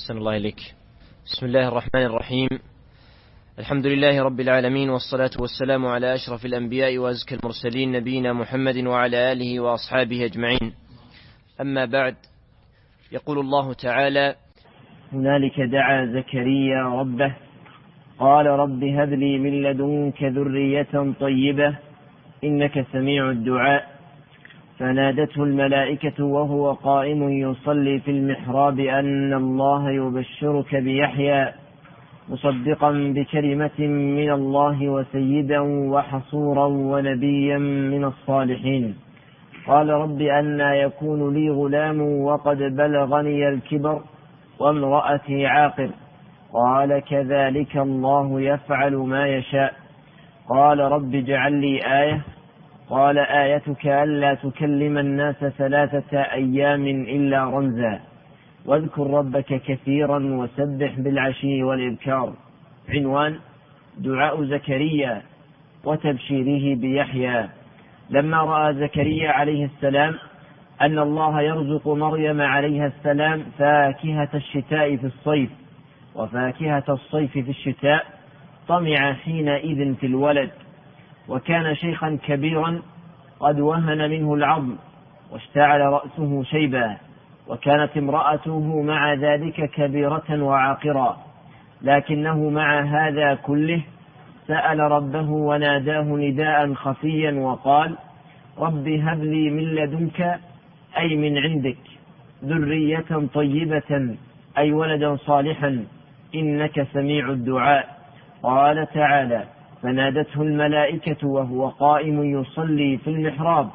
أحسن الله إليك. بسم الله الرحمن الرحيم. الحمد لله رب العالمين، والصلاة والسلام على أشرف الأنبياء وأزكى المرسلين، نبينا محمد وعلى آله وأصحابه أجمعين. أما بعد، يقول الله تعالى: هنالك دعا زكريا ربه قال رب هب لي من لدنك ذرية طيبة إنك سميع الدعاء. فنادته الملائكة وهو قائم يصلي في المحراب أن الله يبشرك بيحيى مصدقا بكلمة من الله وسيدا وحصورا ونبيا من الصالحين. قال رب أنى يكون لي غلام وقد بلغني الكبر وامرأتي عاقر. قال كذلك الله يفعل ما يشاء. قال رب اجعل لي آية. قال آيتك ألا تكلم الناس 3 أيام إلا رمزا واذكر ربك كثيرا وسبح بالعشي والإبكار. عنوان: دعاء زكريا وتبشيره بيحيى. لما رأى زكريا عليه السلام أن الله يرزق مريم عليها السلام فاكهة الشتاء في الصيف وفاكهة الصيف في الشتاء، طمع حينئذ في الولد، وكان شيخا كبيرا قد وهن منه العظم واشتعل رأسه شيبا، وكانت امرأته مع ذلك كبيرة وعاقرا، لكنه مع هذا كله سأل ربه وناداه نداء خفيا وقال: رب هب لي من لدنك أي من عندك ذرية طيبة أي ولدا صالحا إنك سميع الدعاء. قال تعالى: فنادته الملائكة وهو قائم يصلي في المحراب،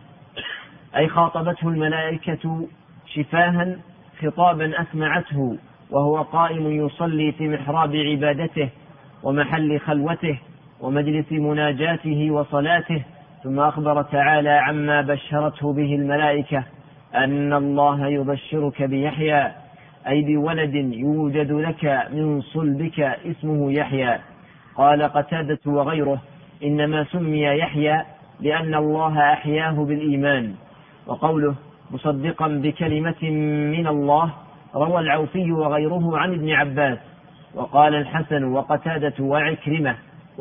أي خاطبته الملائكة شفاها خطابا أسمعته وهو قائم يصلي في محراب عبادته ومحل خلوته ومجلس مناجاته وصلاته. ثم أخبر تعالى عما بشرته به الملائكة أن الله يبشرك بيحيى، أي بولد يوجد لك من صلبك اسمه يحيى. قال قتادة وغيره: إنما سمي يحيى لأن الله أحياه بالإيمان. وقوله مصدقا بكلمة من الله روى العوفي وغيره عن ابن عباس. وقال الحسن وقتادة وعكرمة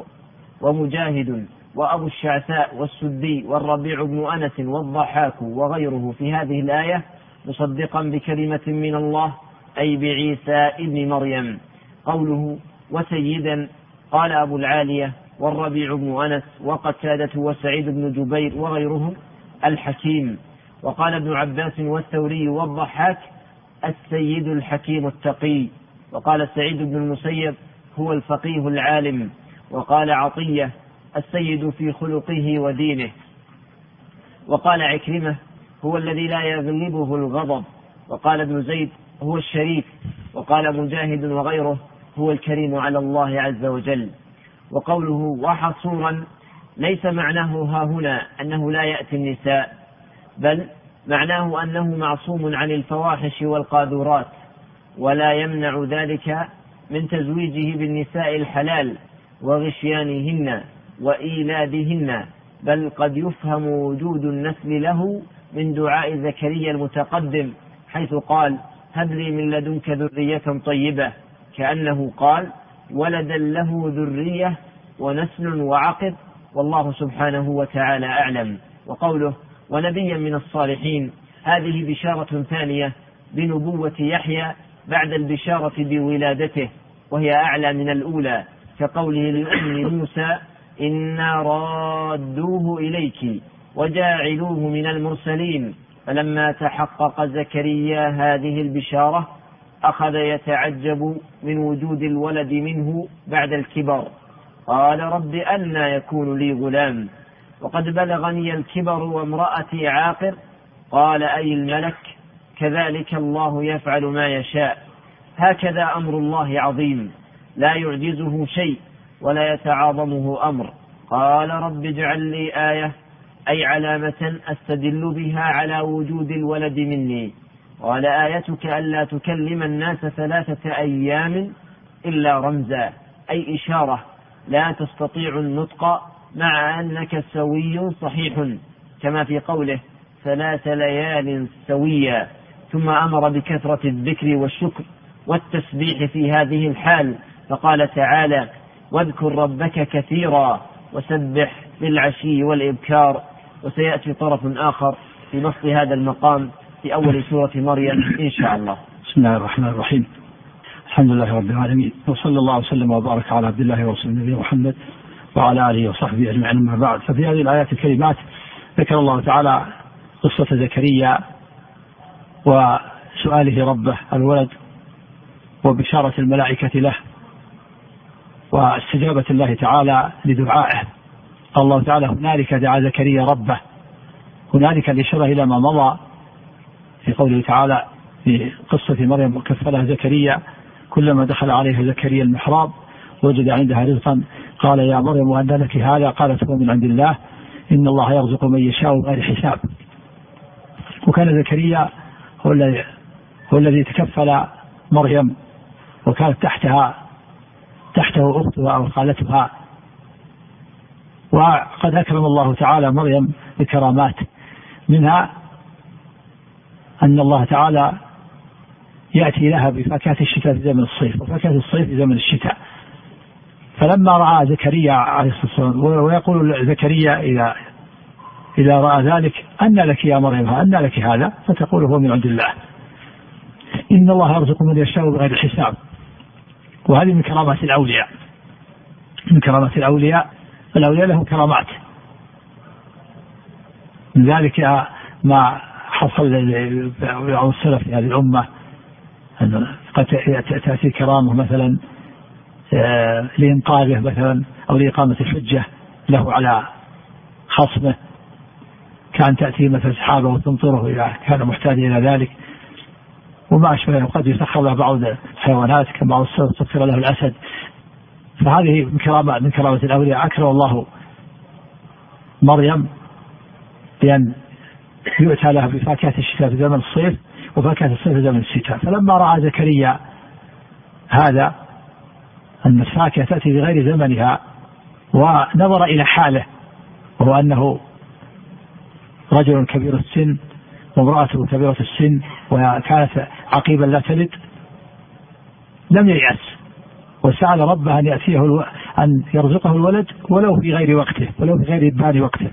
ومجاهد وأبو الشعثاء والسدي والربيع بن أنس والضحاك وغيره في هذه الآية مصدقا بكلمة من الله أي بعيسى ابن مريم. قوله وسيدا قال أبو العالية والربيع بن أنس وقتادة وسعيد بن جبير وغيرهم الحكيم. وقال ابن عباس والثوري والضحاك السيد الحكيم التقي. وقال سعيد بن المسيب هو الفقيه العالم. وقال عطية السيد في خلقه ودينه. وقال عكرمة هو الذي لا يغلبه الغضب. وقال ابن زيد هو الشريف. وقال مجاهد وغيره هو الكريم على الله عز وجل. وقوله وحصورا ليس معناه هاهنا أنه لا يأتي النساء، بل معناه أنه معصوم عن الفواحش والقاذورات، ولا يمنع ذلك من تزويجه بالنساء الحلال وغشيانهن وإيلادهن، بل قد يفهم وجود النسل له من دعاء زكريا المتقدم حيث قال هب لي من لدنك ذرية طيبة، كأنه قال ولدا له ذرية ونسل وعقب، والله سبحانه وتعالى أعلم. وقوله ونبيا من الصالحين هذه بشارة ثانية بنبوة يحيى بعد البشارة بولادته، وهي أعلى من الأولى، كقوله لأم موسى إنا رادوه إليك وجاعلوه من المرسلين. فلما تحقق زكريا هذه البشارة أخذ يتعجب من وجود الولد منه بعد الكبر. قال رب أنى يكون لي غلام وقد بلغني الكبر وامرأتي عاقر. قال أي الملك كذلك الله يفعل ما يشاء. هكذا أمر الله عظيم لا يعجزه شيء ولا يتعاظمه أمر. قال رب اجعل لي آية أي علامة أستدل بها على وجود الولد مني. قال آيتك ألا تكلم الناس 3 أيام إلا رمزا أي إشارة لا تستطيع النطق مع أنك سوي صحيح، كما في قوله 3 ليال سويا. ثم أمر بكثرة الذكر والشكر والتسبيح في هذه الحال، فقال تعالى: واذكر ربك كثيرا وسبح بالعشي والإبكار. وسيأتي طرف آخر في نص هذا المقام في أول سورة مريم إن شاء الله. بسم الله الرحمن الرحيم. الحمد لله رب العالمين، وصلى الله وسلم وبارك على عبد الله ورسوله نبينا محمد وعلى آله وصحبه أجمعين. أما بعد، ففي هذه الآيات الكريمات ذكر الله تعالى قصة زكريا وسؤاله ربه الولد وبشارة الملائكة له واستجابة الله تعالى لدعائه. الله تعالى: هنالك دعا زكريا ربه. هنالك الإشارة إلى ما مضى في قوله تعالى في قصة مريم وكفلها زكريا: كلما دخل عليها زكريا المحراب وجد عندها رزقا قال يا مريم أنى لك هذا؟ قالت هو من عند الله إن الله يرزق من يشاء بغير حساب. وكان زكريا هو الذي تكفل مريم، وكانت تحته أختها أو خالتها. وقد أكرم الله تعالى مريم بكرامات، منها أن الله تعالى يأتي لها بفاكهة الشتاء في زمن الصيف وفاكهة الصيف في زمن الشتاء. فلما رأى زكريا عليه الصلاة والسلام، ويقول زكريا إذا رأى ذلك: أنى لك يا مريم أنى لك هذا؟ فتقول هو من عند الله إن الله يرزق من يشاء بغير حساب. وهذه من كرامات الأولياء، من كرامات الأولياء لهم كرامات. من ذلك ما حصل بعض السلف في هذه الأمة، أن قد تأتي كرامة مثلا لإنقاذه مثلا أو لإقامة الحجة له على خصمه، كان تأتي مثل سحابة وتمطره إذا كان محتاجا إلى ذلك وما أشبه. وقد يسخر له بعض الحيوانات كما السلف سخر له الأسد. فهذه من كرامة الأولياء. أكرم الله مريم بأن يؤتى لها بفاكهة الشتاء في زمن الصيف وفاكهة الصيف في زمن الشتاء. فلما رأى زكريا هذا أن الفاكهة تأتي بغير زمنها، ونظر إلى حاله، وهو أنه رجل كبير السن وامرأته كبيرة السن وكانت عقيبا لا تلد، لم ييأس وسأل ربه أن يرزقه الولد ولو في غير وقته، ولو في غير إبان وقته.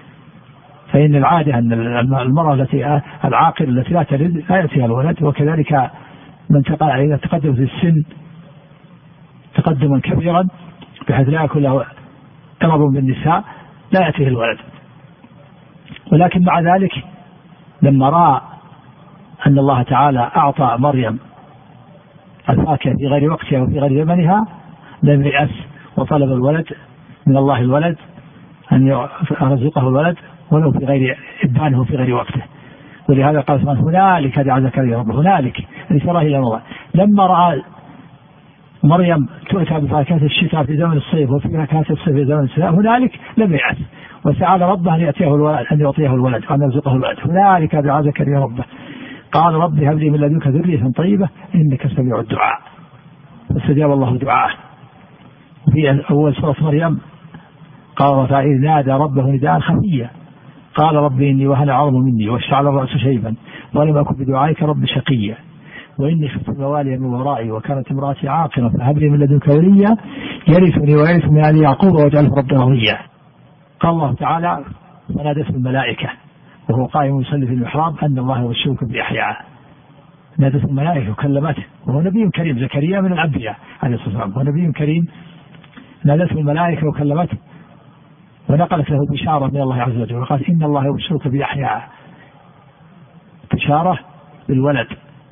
فإن العادة أن المرأة العاقل التي لا تلد لا يأتيها الولد، وكذلك من إذا تقدم في السن تقدما كبيرا بحيث لا يكون له طلب بالنساء لا يأتيه الولد. ولكن مع ذلك لما رأى أن الله تعالى أعطى مريم الفاكهة في غير وقتها وفي غير زمنها لم ييأس وطلب الولد من الله، الولد أن يرزقه الولد ولو في غير إبانه وفي غير وقته. ولهذا قال سبحانه: هنالك دعا زكريا ربه. هنالك الإشارة إلى الله. لما رأى مريم تؤتى بفاكهة الشتاء في زمن الصيف وفي فاكهة الصيف في زمن الشتاء هنالك لم ييأس وسأل ربه أن يعطيه الولد وأن يرزقه الولد. هنالك دعا زكريا ربه قال رب هب لي من لدنك ذرية طيبة إنك سميع الدعاء. فاستجاب الله دعاءه. في أول سورة مريم قال: فإذ نادى ربه نداء خفيا قال رب إني وهن العظم مني واشتعل الرأس شيبا ولم أكن بدعائك رب شقيا وإني خفت الموالي من ورائي وكانت امرأتي عاقرا فهب لي من لدنك وليا يرثني ويرث من آل يعقوب واجعله ربا رضيا. قال الله تعالى: فنادته الملائكة وهو قائم يصلي في المحراب أن الله يبشرك بيحيى. نادته الملائكة وكلمته، وهو نبي كريم. زكريا من الأنبياء عليه الصلاة والسلام، هو نبي كريم. نادته الملائكة وكلمته ونقلت له بشارة من الله عز وجل وقال: إن الله يبشرك بيحيى، بشارة بالولد،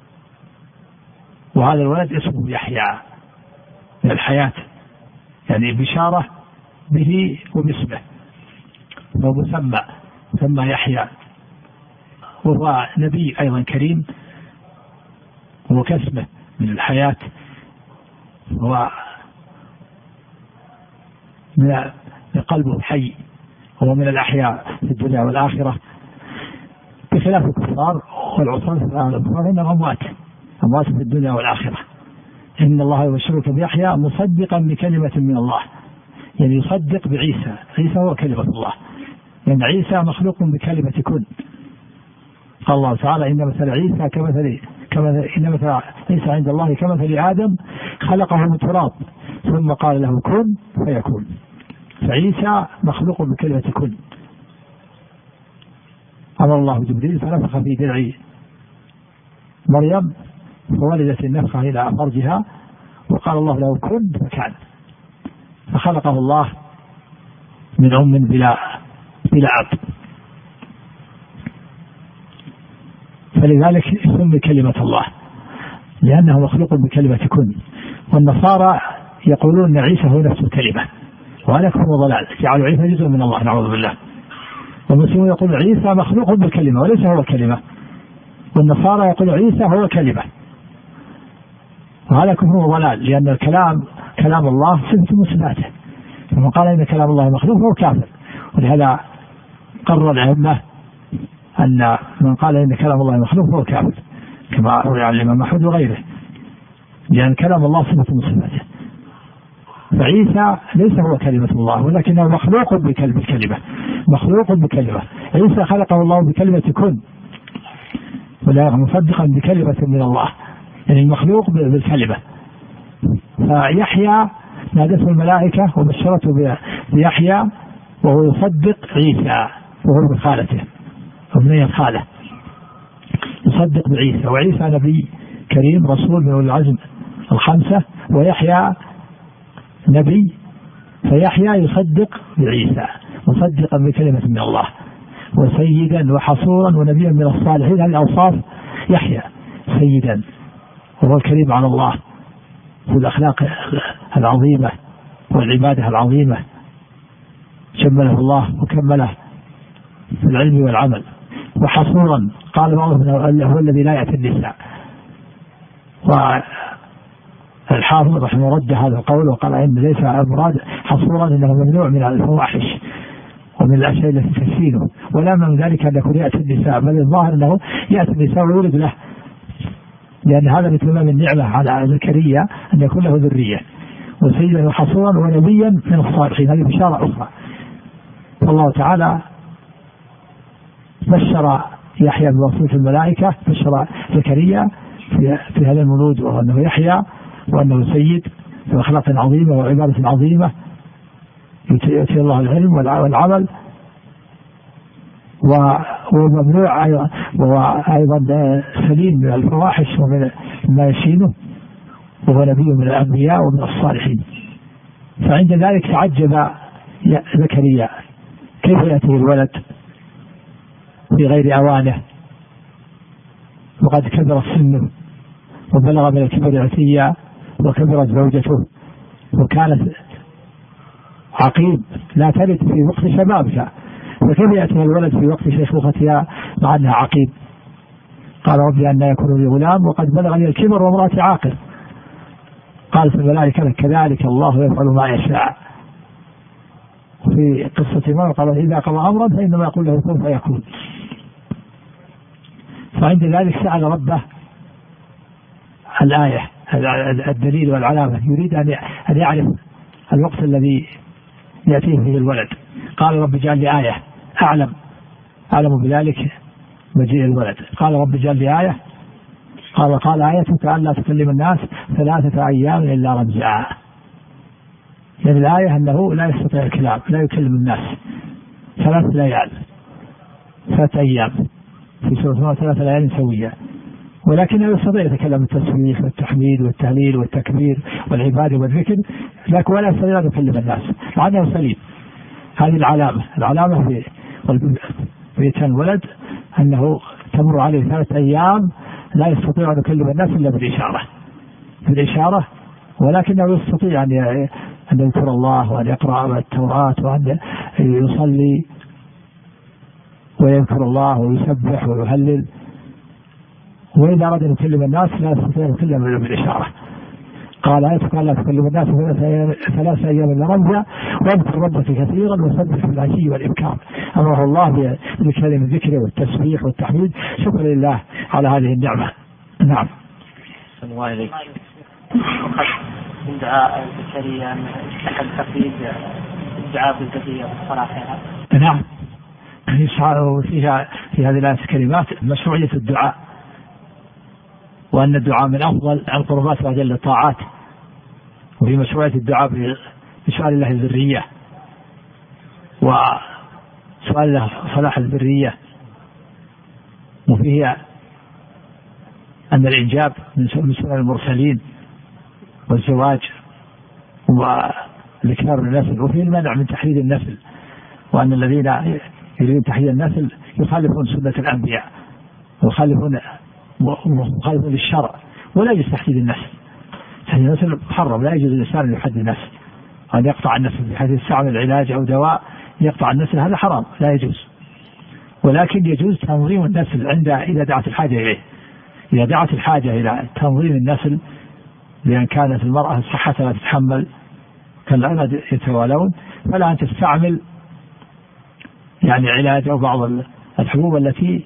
وهذا الولد اسمه يحيى من الحياة، يعني بشارة به وباسمه، ومسمى يحيى. وهو نبي أيضا كريم وكاسمه من الحياة، هو من قلبه حي، هو من الأحياء في الدنيا والآخرة، بخلاف الكفار والعصاة. الكفار إنهم أموات في الدنيا والآخرة. إن الله يبشرك بيحيى مصدقا بكلمة من الله، يعني يصدق بعيسى. عيسى هو كلمة الله، يعني عيسى مخلوق بكلمة كن. قال الله تعالى: إن مثل عيسى إن مثل عيسى عند الله كمثل آدم خلقه من تراب ثم قال له كن فيكون. فعيسى مخلوق بكلمة كن. أمر الله جبريل فنفخ في درع مريم فولدت النفخة إلى فرجها وقال الله له كن فكان، فخلقه الله من أم بلا أب. فلذلك سمي كلمة الله لأنه مخلوق بكلمة كن. والنصارى يقولون أن عيسى هو نفس الكلمة وهذا كفر وضلال، جعلوا عيسى جزء من الله نعوذ بالله. والمسلمون يقول عيسى مخلوق بالكلمة وليس هو كلمة، والنصارى يقول عيسى هو كلمة، وهذا كفر وضلال لأن الكلام كلام الله صفة من صفاته، فمن قال إن كلام الله مخلوق فهو كافر. ولهذا قرر الأئمة أن من قال إن كلام الله مخلوق فهو كافر كما روي عن الإمام أحمد وغيره، لأن كلام الله صفة من صفاته. فعيسى ليس هو كلمة الله ولكنه مخلوق بالكلمة، مخلوق بكلمة. عيسى خلقه الله بكلمة كن ولا مصدقا بكلمة من الله، يعني المخلوق بالكلمة. فيحيى نادته الملائكة وبشرته بيحيى وهو يصدق عيسى وهو من خالته ابني الخالة، يصدق بعيسى. وعيسى نبي كريم رسول من العزم الخمسة، ويحيى نبي، فيحيى يصدق بعيسى مصدقا بكلمة من الله وسيدا وحصورا ونبيا من الصالحين. هذه الأوصاف يحيى سيدا وهو الكريم على الله في الأخلاق العظيمة والعبادة العظيمة، جمله الله وكمله في العلم والعمل. وحصورا قال بعضهم هو الذي لا يأتي النساء، والحافظ رحمه الله رد هذا القول وقال إن ليس المراد حصورا إنه ممنوع من الفواحش ومن الأشياء التي تسينه، ولا من ذلك أن يكون يأتي النساء، بل الظاهر أنه يأتي النساء ويولد له، لأن هذا من تمام النعمة على زكريا أن يكون له ذرية. وسيدا وحصورا ونبيا من الصالحين، هذه بشارة أخرى. والله تعالى بشر يحيى بوصف الملائكة، بشر زكريا في هذا المولود وأنه يحيى وأنه سيد في أخلاق عظيمة وعبادة عظيمة يؤتي الله العلم والعمل، وممنوع وأيضا سليم من الفواحش ومن ما يشينه، وهو نبي من الأنبياء ومن الصالحين. فعند ذلك تعجب زكريا كيف يأتي الولد في غير أوانه وقد كبر السن وبلغ من الكبر عتيا وكبرت زوجته وكانت عقيم لا تلد في وقت شبابها، فكيف يأتي الولد في وقت شيخوختها مع أنها عقيم؟ قال ربي أن يكون لي غلام وقد بلغني الكبر وامرأتي عاقر. قالت الملائكة كذلك الله يفعل ما يشاء. في قصة مريم قال إذا قضى أمرا فإنما يقول له كن فيكون. فعند ذلك سأل ربه الآية الدليل والعلامة، يريد أن يعرف الوقت الذي يأتيه فيه الولد. قال رب اجعل لي آية أعلم بذلك مجيء الولد. قال رب اجعل لي آية، قال آيتك ألا تكلم الناس 3 أيام إلا رمزا. يعني الآية أنه لا يستطيع الكلام، لا يكلم الناس 3 ليال 3 أيام في سورة 3 ليال سوية، ولكنه يستطيع يتكلم التسبيح والتحميد والتهليل والتكبير والعبادة والذكر، لكن ولا يستطيع أن يكلم الناس لأنه سليم. هذه العلامة في إتيان الولد أنه تمر عليه 3 أيام لا يستطيع أن يكلم الناس إلا بالإشارة، ولكنه يستطيع أن يذكر الله وأن يقرأ التوراة وأن يصلي ويذكر الله ويسبح ويهلل. وإذا أراد أن يكلم الناس لا يستطيع أن يكلم إلا بالإشارة. قال آيتك ألا تكلم الناس 3 أيام إلا رمزا واذكر ربك كثيرا وسبح في العشي والإبكار. أمره الله بكلمة الذكر والتسبيح والتحميد شكرا لله على هذه النعمة. نعم. الله عليك. من دعاء زكريا أحد تقييد الدعاء بالذكية والصلاة. نعم. فيها في هذه الآية كلمات مشروعية الدعاء وأن الدعاء من أفضل القربات وأجل الطاعات، وفي مشروعية الدعاء بسؤال الله الذرية وسؤال الله صلاح الذرية، وفيه أن الإنجاب من سنن المرسلين والزواج والإكثار من النسل، وفيه المنع من تحديد النسل، وأن الذين يريدون تحديد النسل يخالفون سنة الأنبياء ويخالفون للشرع، ولا يجوز تحديد النسل. تحديد النسل محرم، لا يجوز للإنسان أن يحدد النسل، أن يقطع النسل بحيث يستعمل علاج أو دواء يقطع النسل، هذا حرام لا يجوز. ولكن يجوز تنظيم النسل إذا دعت الحاجة إليه، إذا دعت الحاجة إلى تنظيم النسل، لأن كانت المرأة صحتها لا تتحمل كالأولاد يتوالون، فلا أن تستعمل يعني علاج أو بعض الحبوب التي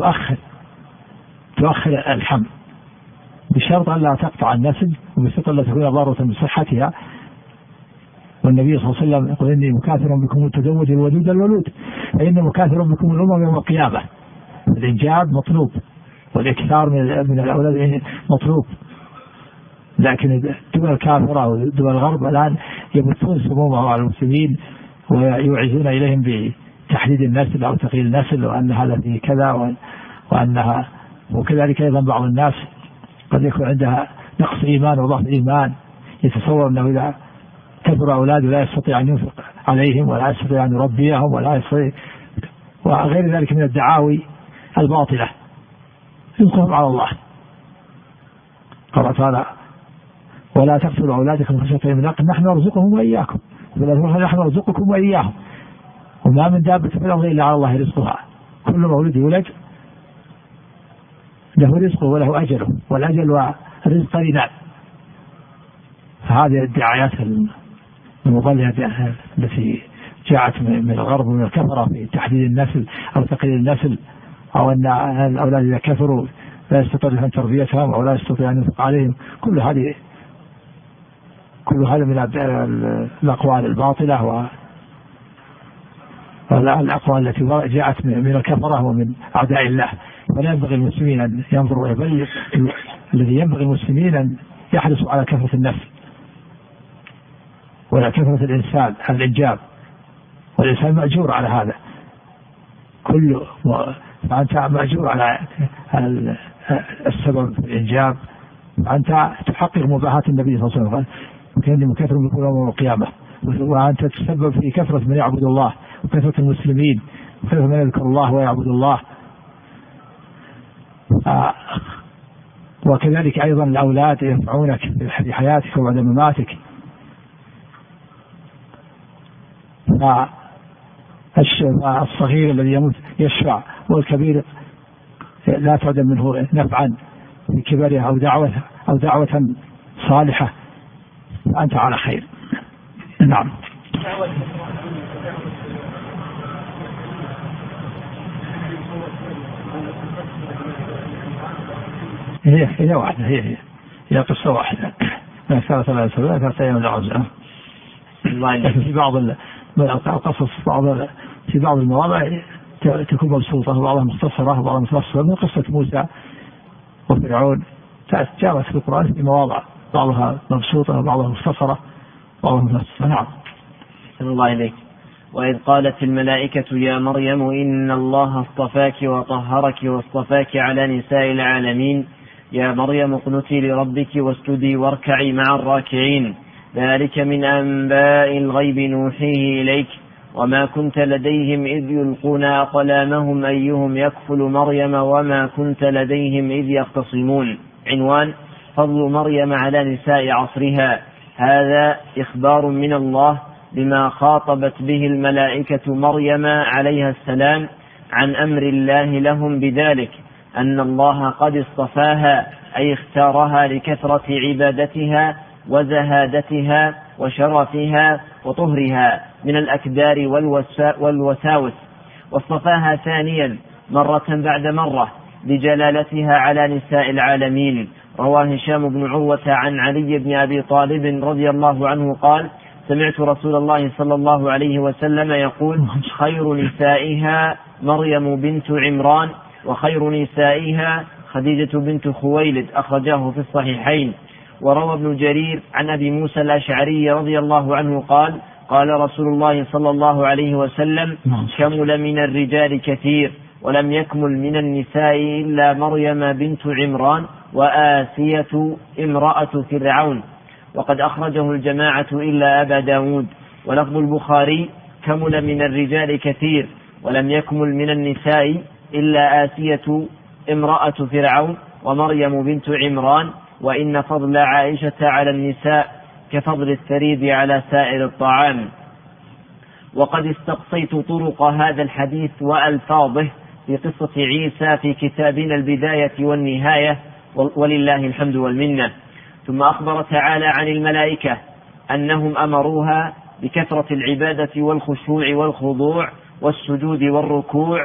تؤخر الحمل، بشرط أن لا تقطع النسل، وبشرط أن لا تكون ضارة بصحتها. والنبي صلى الله عليه وسلم يقول: إني مكاثر بكم التزوج الودود الولود، فإن مكاثر بكم الأمم يوم القيامة. الإنجاب مطلوب، والإكثار من الأولاد مطلوب، لكن الدول الكافرة ودول الغرب الآن يبثون سمومهم على المسلمين ويوعزون إليهم بتحديد النسل أو تقليل النسل، وأن هذا فيه كذا وأنها. وكذلك أيضا بعض الناس قد يكون عندها نقص إيمان وضعف إيمان، يتصور أنه إذا كثر أولاده لا يستطيع أن ينفق عليهم ولا يستطيع أن يربيهم ولا يستطيع، وغير ذلك من الدعاوي الباطلة ينقلهم على الله. قال تعالى: ولا تقتلوا أولادكم خشية إملاق نحن نرزقهم وإياكم، نحن نرزقكم وإياهم، وما من دابة في الأرض إلا على الله رزقها، كل مولود يولد له رزقه وله أجله، والأجل ورزق رنان. فهذه الدعايات المضللة التي جاءت من الغرب ومن الكفرة في تحديد النسل أو تقليل النسل، أو أن الأولاد إذا كثروا لا يستطيع أن تربيتهم أو لا يستطيع أن ينفق عليهم، كل هذا من الأقوال الباطلة والأقوال التي جاءت من الكفرة ومن أعداء الله. فلا ينبغي المسلمين أن ينظروا، بل الذي ينبغي المسلمين أن يحرصوا على كثرة النسل ولا كثرة الإنسان على الإنجاب، والإنسان مأجور على هذا كله، فأنت مأجور على السبب في الإنجاب، فأنت تحقق مباحات النبي صلى الله عليه وسلم: كأني مكثر بكم يوم القيامة، وأنت تتسبب في كثرة من يعبد الله وكثرة المسلمين وكثرة من يذكر الله ويعبد الله. وكذلك أيضا الأولاد ينفعونك في حياتك وبعد مماتك. فالصغير الذي يموت يشفع، والكبير لا تعدم منه نفعا في كبره أو دعوة صالحة، فأنت على خير. نعم. هي واحدة، هي قصة واحدة من 3 أيام العزة. لكن في بعض القصص في بعض المواضع تكون مبسوطة وبعضها مختصرة وبعضها مفصلة، من قصة موسى وفرعون جاءت في القرآن في مواضع بعضها مبسوطة وبعضها مختصرة وبعضها مفصلة. نعم. أحسن الله إليك. وإذ قالت الملائكة يا مريم إن الله اصطفاك وطهرك واصطفاك على نساء العالمين، يا مريم اقنتي لربك واسجدي واركعي مع الراكعين، ذلك من أنباء الغيب نوحيه إليك، وما كنت لديهم إذ يلقون أقلامهم أيهم يكفل مريم وما كنت لديهم إذ يختصمون. عنوان: فضل مريم على نساء عصرها. هذا إخبار من الله بما خاطبت به الملائكة مريم عليها السلام عن أمر الله لهم بذلك، أن الله قد اصطفاها أي اختارها لكثرة عبادتها وزهادتها وشرفها وطهرها من الأكدار والوساوس، واصطفاها ثانيا مرة بعد مرة لجلالتها على نساء العالمين. رواه هشام بن عروة عن علي بن أبي طالب رضي الله عنه قال: سمعت رسول الله صلى الله عليه وسلم يقول: خير نسائها مريم بنت عمران، وخير نسائها خديجة بنت خويلد أخرجاه في الصحيحين. وروى ابن جرير عن أبي موسى الأشعري رضي الله عنه قال قال رسول الله صلى الله عليه وسلم كمل من الرجال كثير ولم يكمل من النساء إلا مريم بنت عمران وآسية امرأة فرعون. وقد أخرجه الجماعة إلا أبا داود. ولفظ البخاري كمل من الرجال كثير ولم يكمل من النساء إلا آسية امرأة فرعون ومريم بنت عمران وإن فضل عائشة على النساء كفضل الثريد على سائر الطعام. وقد استقصيت طرق هذا الحديث وألفاظه في قصة عيسى في كتابنا البداية والنهاية ولله الحمد والمنة. ثم أخبر تعالى عن الملائكة أنهم أمروها بكثرة العبادة والخشوع والخضوع والسجود والركوع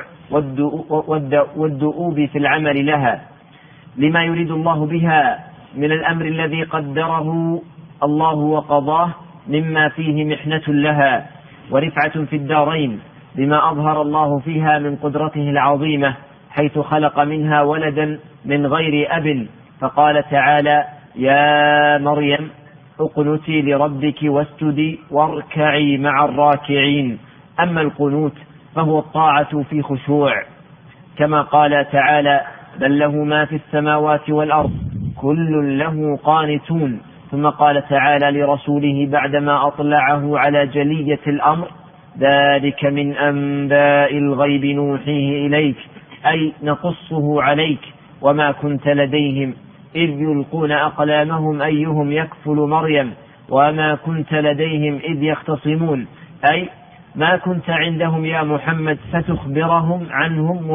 والدؤوب في العمل لها لما يريد الله بها من الأمر الذي قدره الله وقضاه مما فيه محنة لها ورفعة في الدارين بما أظهر الله فيها من قدرته العظيمة حيث خلق منها ولدا من غير أب. فقال تعالى يا مريم اقنتي لربك واسجدي واركعي مع الراكعين. أما القنوت فهو الطاعة في خشوع كما قال تعالى بل له ما في السماوات والأرض كل له قانتون. ثم قال تعالى لرسوله بعدما أطلعه على جلية الأمر ذلك من أنباء الغيب نوحيه إليك أي نقصه عليك وما كنت لديهم إذ يلقون أقلامهم أيهم يكفل مريم وما كنت لديهم إذ يختصمون أي ما كنت عندهم يا محمد فتخبرهم عنهم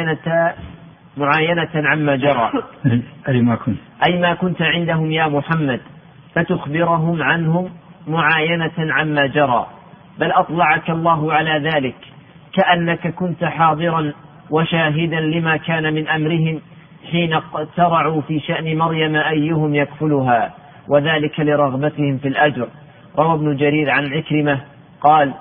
معاينة عما جرى أي ما كنت عندهم يا محمد فتخبرهم عنهم معاينة عما جرى بل أطلعك الله على ذلك كأنك كنت حاضرا وشاهدا لما كان من أمرهم حين اقترعوا في شأن مريم أيهم يكفلها وذلك لرغبتهم في الأجر. روى ابن جرير عن عكرمة قال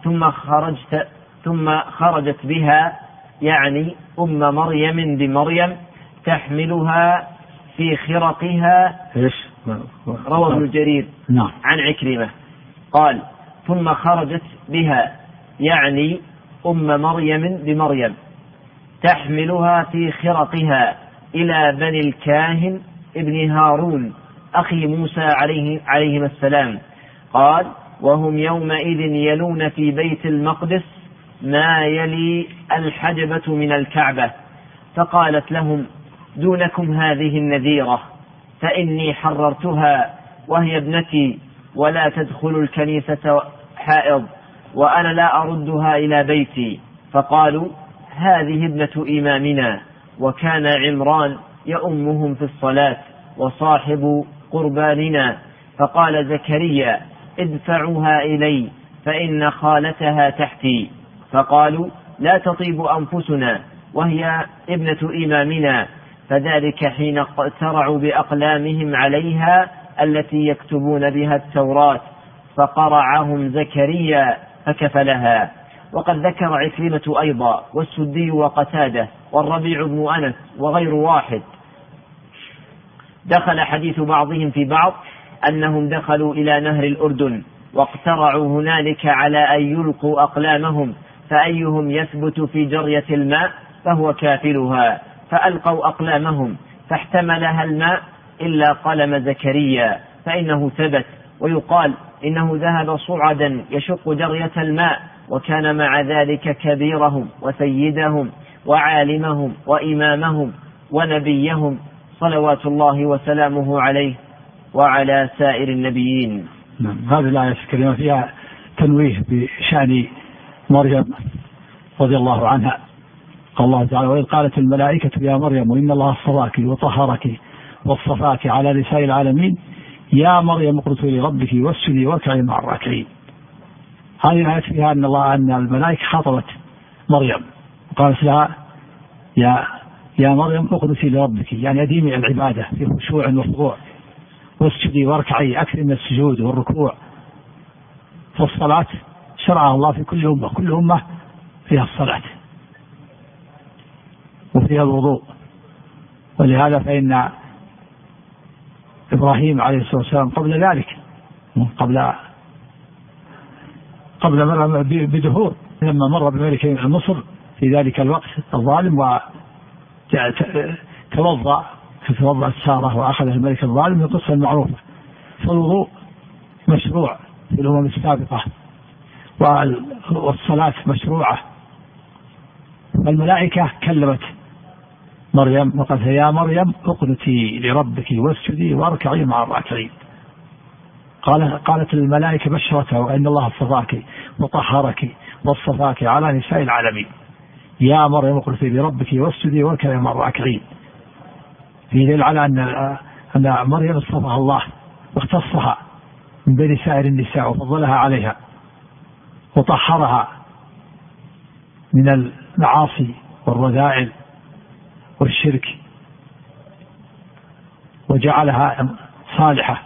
ثم خرجت بها يعني أم مريم بمريم تحملها في خرقها. روى ابن جرير عن عكرمة قال ثم خرجت بها يعني أم مريم بمريم تحملها في خرقها إلى بني الكاهن ابن هارون أخي موسى عليهما السلام. قال وهم يومئذ يلون في بيت المقدس ما يلي الحجبة من الكعبة فقالت لهم دونكم هذه النذيرة فإني حررتها وهي ابنتي ولا تدخل الكنيسة حائض وأنا لا أردها إلى بيتي. فقالوا هذه ابنة إمامنا وكان عمران يؤمهم في الصلاة وصاحب قرباننا. فقال زكريا ادفعوها إلي فإن خالتها تحتي. فقالوا لا تطيب أنفسنا وهي ابنة إمامنا. فذلك حين اقترعوا بأقلامهم عليها التي يكتبون بها التوراة فقرعهم زكريا فكفلها. وقد ذكر عكرمة أيضا والسدي وقتادة والربيع بن أنس وغير واحد دخل حديث بعضهم في بعض أنهم دخلوا إلى نهر الأردن واقترعوا هنالك على أن يلقوا أقلامهم فأيهم يثبت في جرية الماء فهو كافلها فألقوا أقلامهم فاحتملها الماء إلا قلم زكريا فإنه ثبت. ويقال إنه ذهب صعدا يشق جرية الماء وكان مع ذلك كبيرهم وسيدهم وعالمهم وإمامهم ونبيهم صلوات الله وسلامه عليه وعلى سائر النبيين. هذه الآية الكريمة فيها تنويه بشأن مريم رضي الله عنها. قال الله تعالى وإذ قالت الملائكة يا مريم إن الله اصطفاك وطهرك واصطفاك على نساء العالمين يا مريم اقنتي لربك واسجدي واركعي مع الراكعين. هذه الآية فيها أن الملائكة خاطبت مريم وقالت لها يا مريم اقنتي لربك يعني أديمي العبادة في خشوع وخضوع واسجدي واركعي أكثر من السجود والركوع. فالصلاة شرعها الله في كل أمة فيها الصلاة وفيها الوضوء ولهذا فإن إبراهيم عليه الصلاة والسلام قبل ذلك قبل مر بدهور لما مر بملك مصر في ذلك الوقت الظالم وتوضأ سارة وأخذ الملك الظالم، القصة المعروفة. فالوضوء مشروع في الأمم السابقة والصلاة مشروعة. فالملائكة كلمت مريم وقالت يا مريم اقنتي لربك واسجدي واركعي مع الراكعين. قالت الملائكة بشرته أن الله اصطفاك وطهرك واصطفاك على نساء العالمين. يا مريم اقنتي لربك واسجدي واركعي مع الراكعين. في دليل على أن مريم اصطفاها الله واختصها من بين سائر النساء وفضلها عليها وطهرها من المعاصي والرذائل والشرك وجعلها صالحة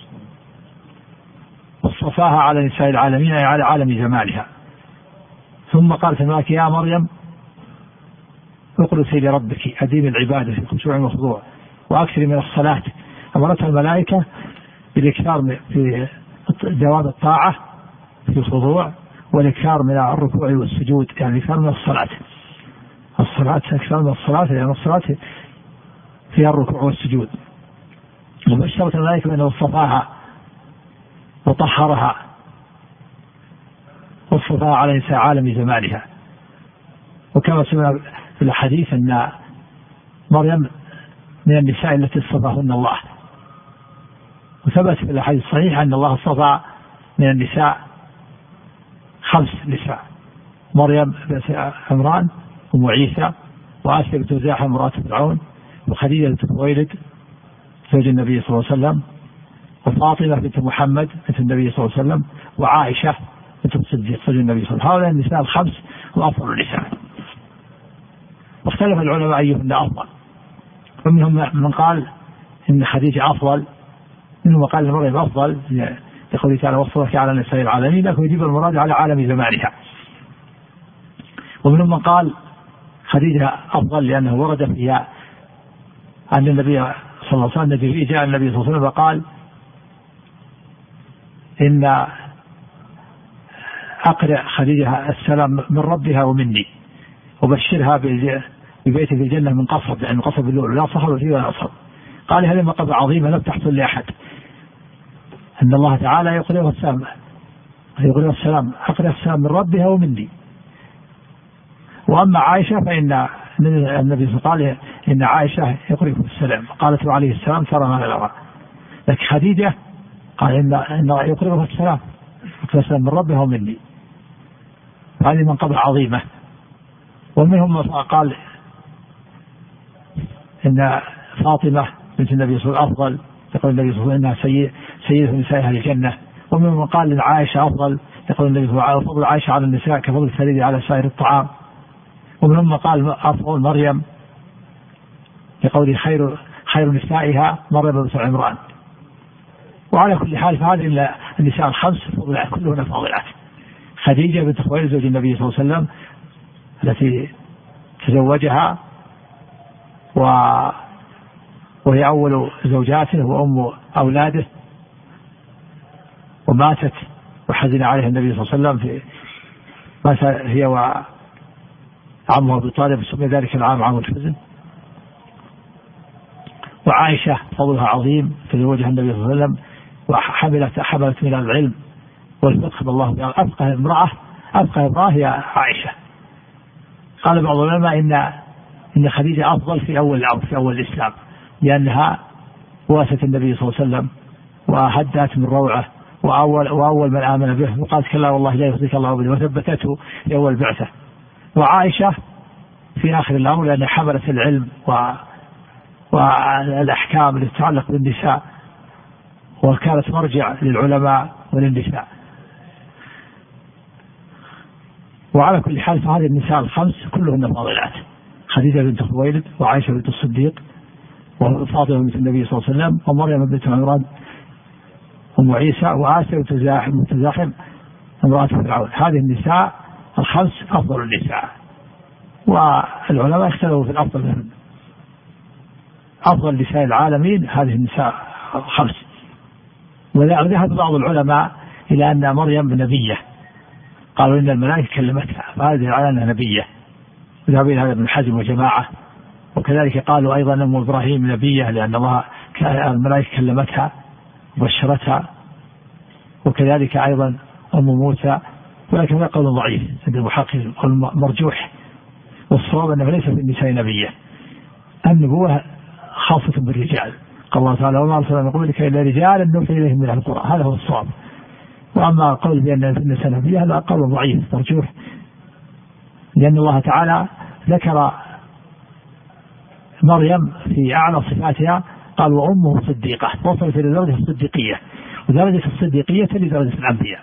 واصطفاها على نساء العالمين أي على عالم جمالها. ثم قالت الملائكة يا مريم اقنتي لربك، أديم العبادة في خشوع وخضوع وأكثر من الصلاة. أمرتها الملائكة بالإكثار في دوام الطاعة في الخضوع والإكثار من الركوع والسجود، يعني إكثار من الصلاة أكثر من الصلاة، لأن الصلاة فيها الركوع والسجود. وبشرت الملائكة بأنه اصطفاها وطهرها واصطفاها على نساء عالم جمالها. وكما سمعنا في الحديث أن مريم من النساء التي اصطفاهن الله. وثبت في الحديث الصحيح أن الله اصطفى من النساء 5 نساء: مريم بنت عمران أم عيسى، وآسيا بنت مزاحم امرأة فرعون، وخديجة بنت خويلد زوج النبي صلى الله عليه وسلم، وفاطمة بنت محمد بنت النبي صلى الله عليه وسلم، وعائشة بنت الصديق زوج النبي صلى الله عليه وسلم. هؤلاء النساء ال5 وأفضل النساء. واختلف العلماء أيهن أفضل، ومنهم من قال إن خديجة أفضل، منهم قال مريم أفضل لقوله تعالى واصطفاك على نساء العالمين، لكن يجيب المراد على عالم زمانها. ومنهم من قال خديجة أفضل لأنه ورد فيها أن النبي صلى الله عليه وسلم جاء النبي صلى الله عليه وسلم وقال إن أقرأ خديجة السلام من ربها ومني وبشرها ببيت في الجنة من قصب، يعني قصب اللؤلؤ لا صخر فيه ولا أصل. قال هذه مقابة عظيمة لم تحصل لأحد، أن الله تعالى يقرأ السلام أقرأ السلام من ربها ومني. وأما عائشة فإن النبي صلى الله عليه وسلم قال إن عائشة يقرأ السلام، قالت عليه السلام ترى ما لا أرى. لكن خديجة قال إن يقرأ السلام من ربها ومني. هذه منقبة عظيمة. ومنهم قال إن فاطمة بنت النبي صلى الله عليه وسلم أفضل، يقول النبي صلى الله عليه وسلم إنها سيدة نساء أهل الجنة. ومنهم قال إن عائشة أفضل، يقول النبي صلى الله عليه وسلم فضل عائشة على النساء كفضل الثريد على سائر الطعام. ومنهم قال أفضل مريم، يقول خير نسائها مريم بنت عمران. وعلى كل حال فهذه النساء ال5 فضلات كلهن فاضلات. خديجة بنت خويلد زوج النبي صلى الله عليه وسلم التي تزوجها وهي أول زوجاته وأم أولاده، وماتت وحزن عليها النبي صلى الله عليه وسلم مات هي وعمه أبو طالب، سمي ذلك العام عام الحزن. وعائشة فضلها عظيم، تزوجها النبي صلى الله عليه وسلم وحملت من العلم والفقه بالله. أفقه امرأة هي عائشة. قال بعض العلماء إن خديجة أفضل في أول الأمر في أول الإسلام، لأنها واسة النبي صلى الله عليه وسلم وهدأت من روعه وأول من آمن به، وقالت كلا والله لا يخزيك الله به، وثبتته في أول بعثة. وعائشة في آخر الأمر لأنها حملت العلم والأحكام التي تتعلق بالنساء، وكانت مرجع للعلماء وللنساء. وعلى كل حال فهذه النساء ال5 كلهن فاضلات: خديجة بنت خويلد، وعائشة بنت الصديق، وفاطمة بنت النبي صلى الله عليه وسلم، ومريم بنت عمران أم عيسى، وآسيا بنت مزاحم امرأة فرعون. هذه النساء ال5 أفضل النساء، والعلماء اختلفوا في الأفضل منهم. أفضل نساء العالمين هذه النساء 5. وذهب بعض العلماء إلى أن مريم نبية، قالوا إن الملائكة كلمتها فهذه على أنها نبية، وذهب إلى هذا ابن حزم وجماعة. وكذلك قالوا أيضا أم إبراهيم نبية لأن الله الملائكة كلمتها وبشرتها، وكذلك أيضا أم موسى، ولكن هذا قول ضعيف عند المحقق والمرجوح، والصواب أنه ليس في النساء نبية، النبوة خاصة بالرجال، قال الله تعالى وما أرسلنا من قبلك إلا رجالا نوحي إليهم من القرى، هذا هو الصواب. وأما قول بأن في النساء نبية هذا قول ضعيف مرجوح، لأن الله تعالى ذكر مريم في أعلى صفاتها قال وأمه صديقة، وصلت إلى درجة الصديقية، ودرجة الصديقية لدرجة الأنبياء،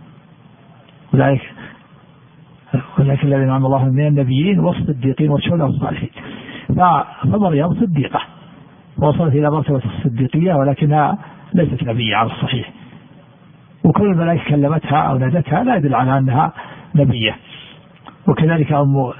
ولكن الذين أنعم الله من النبيين والصديقين والشهداء والصالحين. فمريم صديقة وصلت إلى مرتبة الصديقية، ولكنها ليست نبية على الصحيح، وكل الملائكة كلمتها أو نادتها لا يدل على أنها نبية. وكذلك أم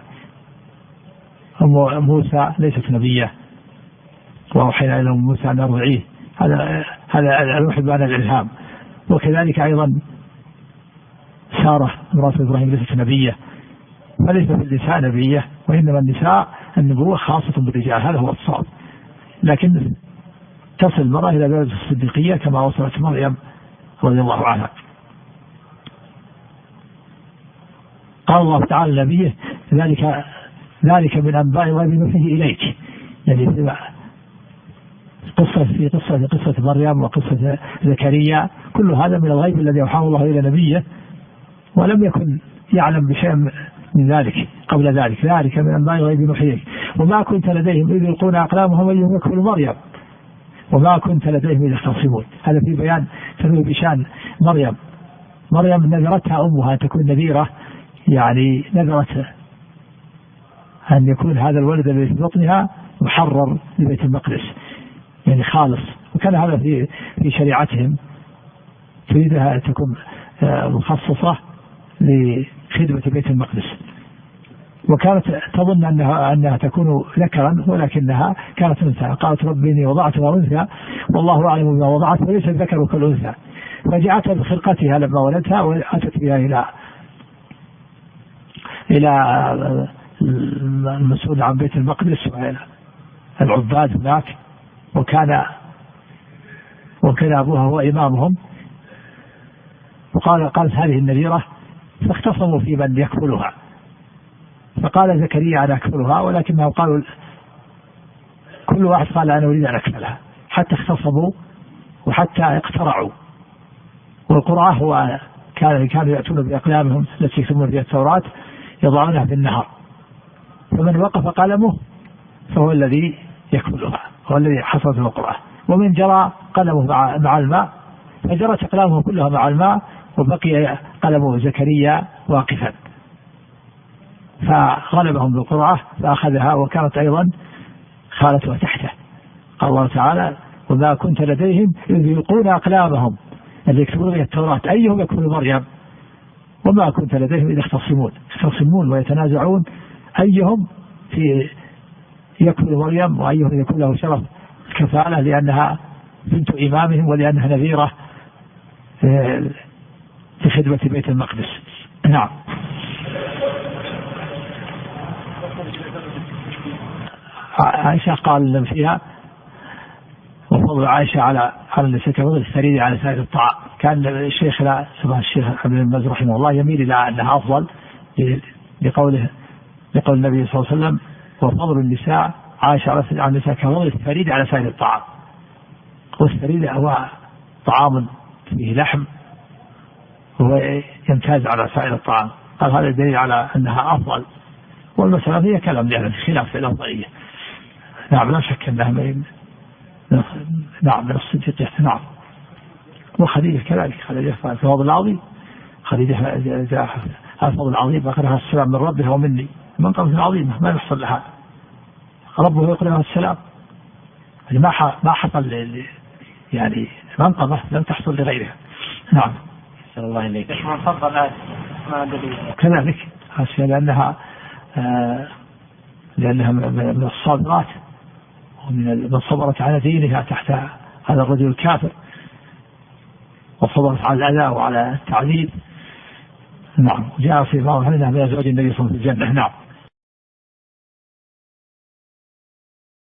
موسى ليست نبية، وأوحينا إلى موسى أن أرضعيه، هذا الوحي بمعنى الإلهام. وكذلك أيضا سارة امرأة إبراهيم ليست نبية، فليس في النساء نبية، وإنما النساء النبوة خاصة بالرجال، هذا هو الصواب. لكن تصل المرأة إلى درجة الصديقية كما وصلت مريم رضي الله عنها. قال الله تعالى لنبيه ذلك من أنباء الغيب نوحيه إليك، يعني في قصة مريم وقصة زكريا، كل هذا من الغيب الذي أوحاه الله إلى نبيه، ولم يكن يعلم بشيء من ذلك قبل ذلك من أنباء الغيب نوحيه. وما كنت لديهم إذ يلقون أقلامهم أيهم يكفل مريم وما كنت لديهم إذ يختصمون. هذا في بيان تنويه بشان مريم نذرتها أمها أن تكون نذيرة، يعني نذرت أن يكون هذا الولد الذي في بطنها محرر لبيت المقدس، يعني خالص. وكان هذا في شريعتهم، تريدها أن تكون مخصصة لخدمة بيت المقدس، وكانت تظن أنها تكون ذكرا ولكنها كانت أنثى. قالت رب إني وضعتها أنثى والله أعلم بما وضعت وليس الذكر كالأنثى، فجاءتها بخلقتها لما ولدها وأتت بها إلى المسؤول عن بيت المقدس وإلى العباد هناك، وكان أبوها هو إمامهم. قالت هذه النذيرة، فاختصموا في من يكفلها، فقال زكريا أنا أكفلها، ولكنه قالوا كل واحد قال أنا أريد أن أكفلها، حتى اختصموا وحتى اقترعوا. والقرعة هو كانوا يأتون بأقلامهم التي يكتبون بها التوراة يضعونها في النهر، فمن وقف قلمه فهو الذي يكفلها، هو الذي حصلت القرعة. ومن جرى قلمه مع الماء فجرت أقلامه كلها مع الماء، وبقي قلمه زكريا واقفا، فغلبهم بالقرعة فأخذها، وكانت أيضا خالتها تحته. قال الله تعالى وما كنت لديهم إذ يلقون أقلامهم اللي يكتبون بها التوراة أيهم يكفل مريم وما كنت لديهم إذ يختصمون ويتنازعون أيهم في يكفل مريم وأيهم يكون له شرف الكفالة لأنها بنت إمامهم ولأنها نذيرة في خدمة بيت المقدس. نعم. عائشة قال فيها وفضل عائشة على النساء كفضل الثريد على سائر الطعام. كان الشيخ الشيخ عبد المجيد رحمه الله يميل إلى أنها أفضل لقول النبي صلى الله عليه وسلم وفضل النساء عائشة على النساء كفضل الثريد على سائر الطعام. والثريد هو طعام فيه لحم هو يمتاز على سائر الطعام. قال هذا دليل على أنها أفضل، والمسألة هي كلام يعني خلاف الأفضلية. نعم لا شك أنها من الصديقية. نعم. وخديجة كذلك، خديجة في الفضل العظيم، خديجة الفضل العظيم أخذها السلام من ربها ومني، منقبة عظيمة ما يحصل لها، ربه يقرأها السلام، يعني ما حصل يعني منقبة لم تحصل لغيرها. نعم. صلى الله عليه كذلك لأنها من الصابرات من صبرت على دينها تحت هذا الرجل الكافر وصبرت على الأذى وعلى التعذيب. نعم. جاء في بعض الحديث من أزواج النبي صلى الله عليه وسلم في الجنة. نعم.